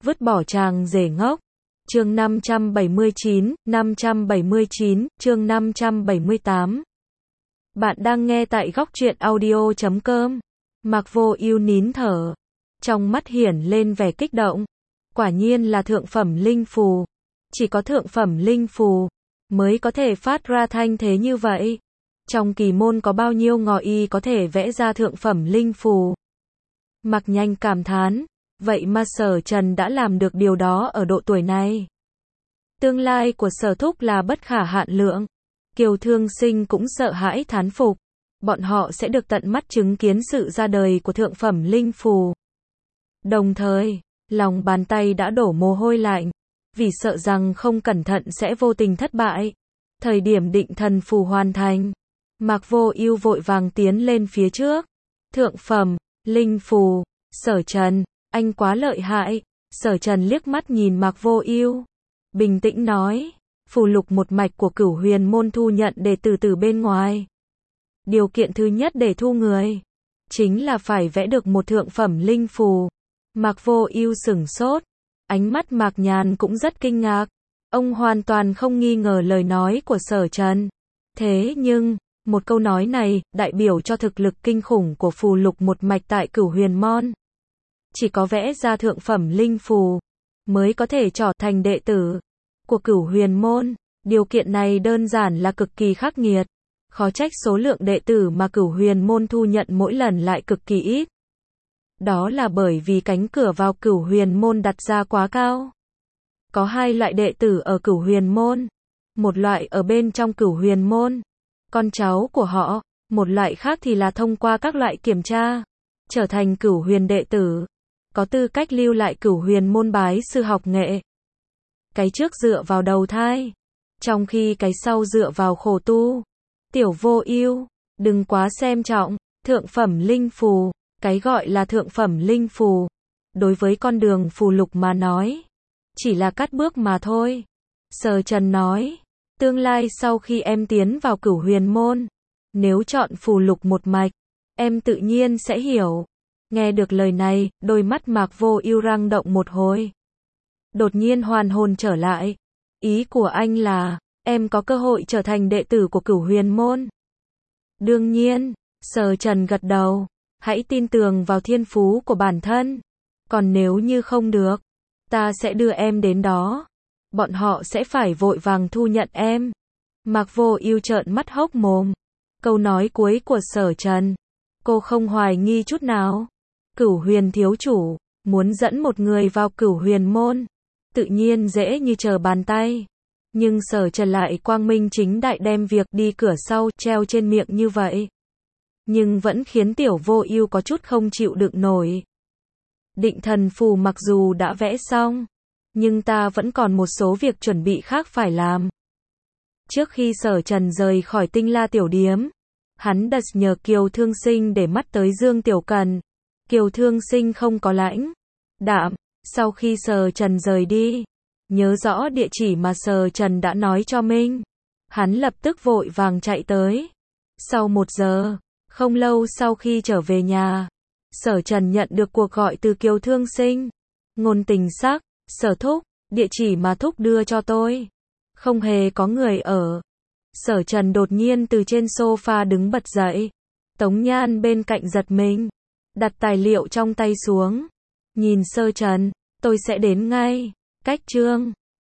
vứt bỏ chàng rể ngốc. Chương 579, chương 578. Bạn đang nghe tại góc truyện audio.com. Mạc Vô Ưu nín thở, trong mắt hiển lên vẻ kích động. Quả nhiên là thượng phẩm linh phù, chỉ có thượng phẩm linh phù mới có thể phát ra thanh thế như vậy. Trong kỳ môn có bao nhiêu ngò y có thể vẽ ra thượng phẩm linh phù? Mạc Nhanh cảm thán, vậy mà Sở Trần đã làm được điều đó ở độ tuổi này. Tương lai của Sở thúc là bất khả hạn lượng. Kiều Thương Sinh cũng sợ hãi thán phục, bọn họ sẽ được tận mắt chứng kiến sự ra đời của thượng phẩm linh phù. Đồng thời, lòng bàn tay đã đổ mồ hôi lạnh, vì sợ rằng không cẩn thận sẽ vô tình thất bại. Thời điểm định thần phù hoàn thành, Mạc Vô Ưu vội vàng tiến lên phía trước. Thượng phẩm linh phù, Sở Trần, anh quá lợi hại. Sở Trần liếc mắt nhìn Mạc Vô Ưu, bình tĩnh nói, phù lục một mạch của Cửu Huyền môn thu nhận đệ tử từ bên ngoài. Điều kiện thứ nhất để thu người, chính là phải vẽ được một thượng phẩm linh phù. Mạc Vô Ưu sửng sốt, ánh mắt Mạc Nhàn cũng rất kinh ngạc. Ông hoàn toàn không nghi ngờ lời nói của Sở Trần. Thế nhưng, một câu nói này đại biểu cho thực lực kinh khủng của phù lục một mạch tại Cửu Huyền môn. Chỉ có vẽ ra thượng phẩm linh phù mới có thể trở thành đệ tử của Cửu Huyền môn. Điều kiện này đơn giản là cực kỳ khắc nghiệt, khó trách số lượng đệ tử mà Cửu Huyền môn thu nhận mỗi lần lại cực kỳ ít. Đó là bởi vì cánh cửa vào Cửu Huyền môn đặt ra quá cao. Có hai loại đệ tử ở Cửu Huyền môn, một loại ở bên trong Cửu Huyền môn, con cháu của họ, một loại khác thì là thông qua các loại kiểm tra, trở thành Cửu Huyền đệ tử, có tư cách lưu lại Cửu Huyền môn bái sư học nghệ. Cái trước dựa vào đầu thai, trong khi cái sau dựa vào khổ tu. Tiểu Vô Ưu, đừng quá xem trọng thượng phẩm linh phù. Cái gọi là thượng phẩm linh phù, đối với con đường phù lục mà nói, chỉ là cắt bước mà thôi. Sở Trần nói, tương lai sau khi em tiến vào Cửu Huyền môn, nếu chọn phù lục một mạch, em tự nhiên sẽ hiểu. Nghe được lời này, đôi mắt Mạc Vô Ưu rang động một hồi. Đột nhiên hoàn hồn trở lại. Ý của anh là, em có cơ hội trở thành đệ tử của Cửu Huyền môn? Đương nhiên, Sở Trần gật đầu. Hãy tin tưởng vào thiên phú của bản thân. Còn nếu như không được, ta sẽ đưa em đến đó. Bọn họ sẽ phải vội vàng thu nhận em. Mạc Vô Ưu trợn mắt hốc mồm. Câu nói cuối của Sở Trần, cô không hoài nghi chút nào. Cửu Huyền thiếu chủ, muốn dẫn một người vào Cửu Huyền môn, tự nhiên dễ như trở bàn tay. Nhưng Sở Trần lại quang minh chính đại đem việc đi cửa sau treo trên miệng như vậy. Nhưng vẫn khiến Tiểu Vô Ưu có chút không chịu đựng nổi. Định thần phù mặc dù đã vẽ xong, nhưng ta vẫn còn một số việc chuẩn bị khác phải làm. Trước khi Sở Trần rời khỏi Tinh La tiểu điếm, hắn đặt nhờ Kiều Thương Sinh để mắt tới Dương Tiểu Cần. Kiều Thương Sinh không có lãnh đạm, sau khi Sở Trần rời đi, nhớ rõ địa chỉ mà Sở Trần đã nói cho mình, hắn lập tức vội vàng chạy tới. Sau 1 giờ, không lâu sau khi trở về nhà, Sở Trần nhận được cuộc gọi từ Kiều Thương Sinh. Ngôn tình sắc, Sở thúc, địa chỉ mà thúc đưa cho tôi, không hề có người ở. Sở Trần đột nhiên từ trên sofa đứng bật dậy. Tống Nhan bên cạnh giật mình, đặt tài liệu trong tay xuống. Nhìn Sở Trần, tôi sẽ đến ngay. Cách chương